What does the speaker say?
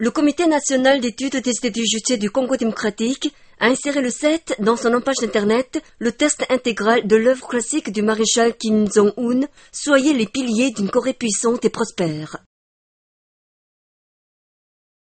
Le Comité national d'études des états judiciaires du Congo démocratique a inséré le 7 dans son page d'internet le texte intégral de l'œuvre classique du maréchal Kim Jong-un, Soyez les piliers d'une Corée puissante et prospère.